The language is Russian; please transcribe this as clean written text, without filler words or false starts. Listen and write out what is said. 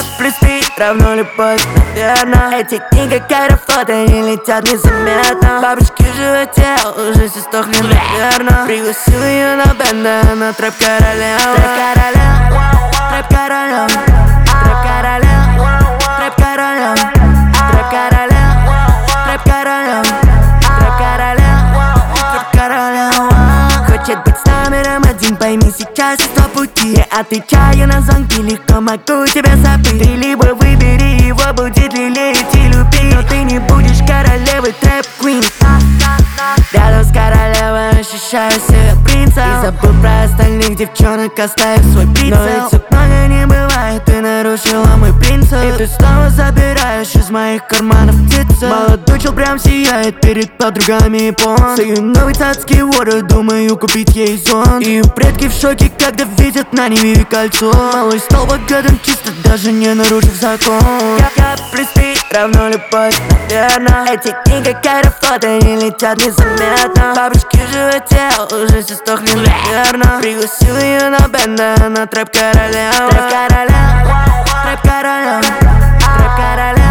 плюс ты равно любовь, наверно. Эти дни как аэрофлоты, они летят незаметно. Бабочки в животе уже все сдохли, наверно. Пригласил ее на бенд, она трэп-королева. Трэп-королева, трэп-королева, трэп-королева, трэп-королева, трэп-королева, трэп-королева, трэп-королева, трэп-королева. Хочет быть с номером один, пойми, сейчас есть два пути. Я отвечаю на звонки, легко могу тебя забыть. Ты либо выбери его, будет лелеять и любить, но ты не будешь королевой трэп-квин. Рядом с королевой ощущаю себя принцем и забыл про остальных девчонок, оставив свой прицел. Но ведь тут много не бывает, ты нарушила мой принцип. И ты снова забираешь из моих карманов птицы. Молодой чел прям сияет перед подругами япон. С ее новый цацкий ворот, думаю купить ей зонт. И предки в шоке, когда видят на ней кольцо. Малыш стал богатым чисто, даже не нарушив закон. Я плюс ты равно любовь, наверно. Эти дни как аэрофлоты, они летят незаметно. Бабочки в животе уже все сдохли, наверно. Пригласил ее на бенд, она трэп-королева. Трэп-королева, трэп-королева, трэп-королева.